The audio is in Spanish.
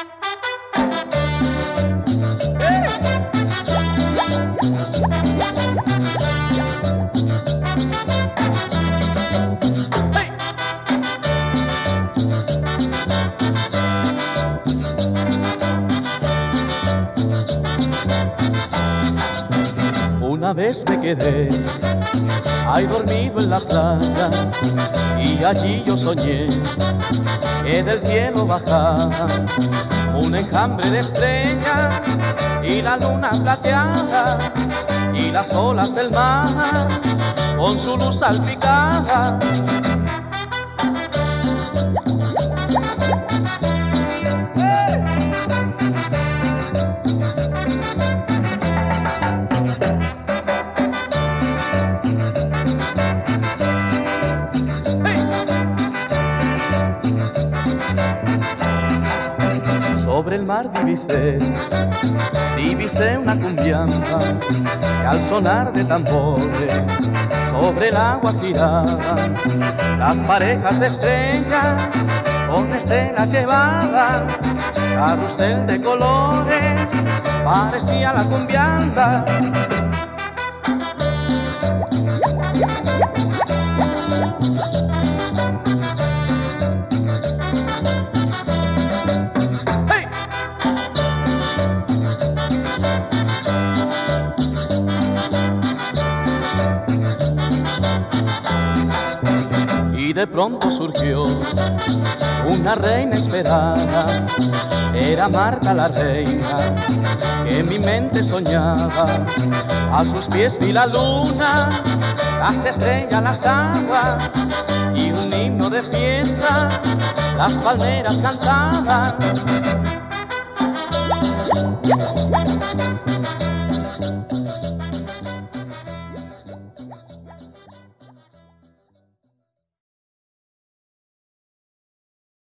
Una vez me quedé ahí dormido en la playa y allí yo soñé que del cielo bajaba un enjambre de estrellas y la luna plateada y las olas del mar con su luz salpicada. Sobre el mar divisé una cumbiamba que al sonar de tambores sobre el agua giraban las parejas de estrellas con estelas llevaban carrusel de colores, parecía la cumbiamba. Y de pronto surgió una reina esperada, era Marta la reina, que en mi mente soñaba. A sus pies vi la luna, las estrellas, las aguas, y un himno de fiesta, las palmeras cantaban.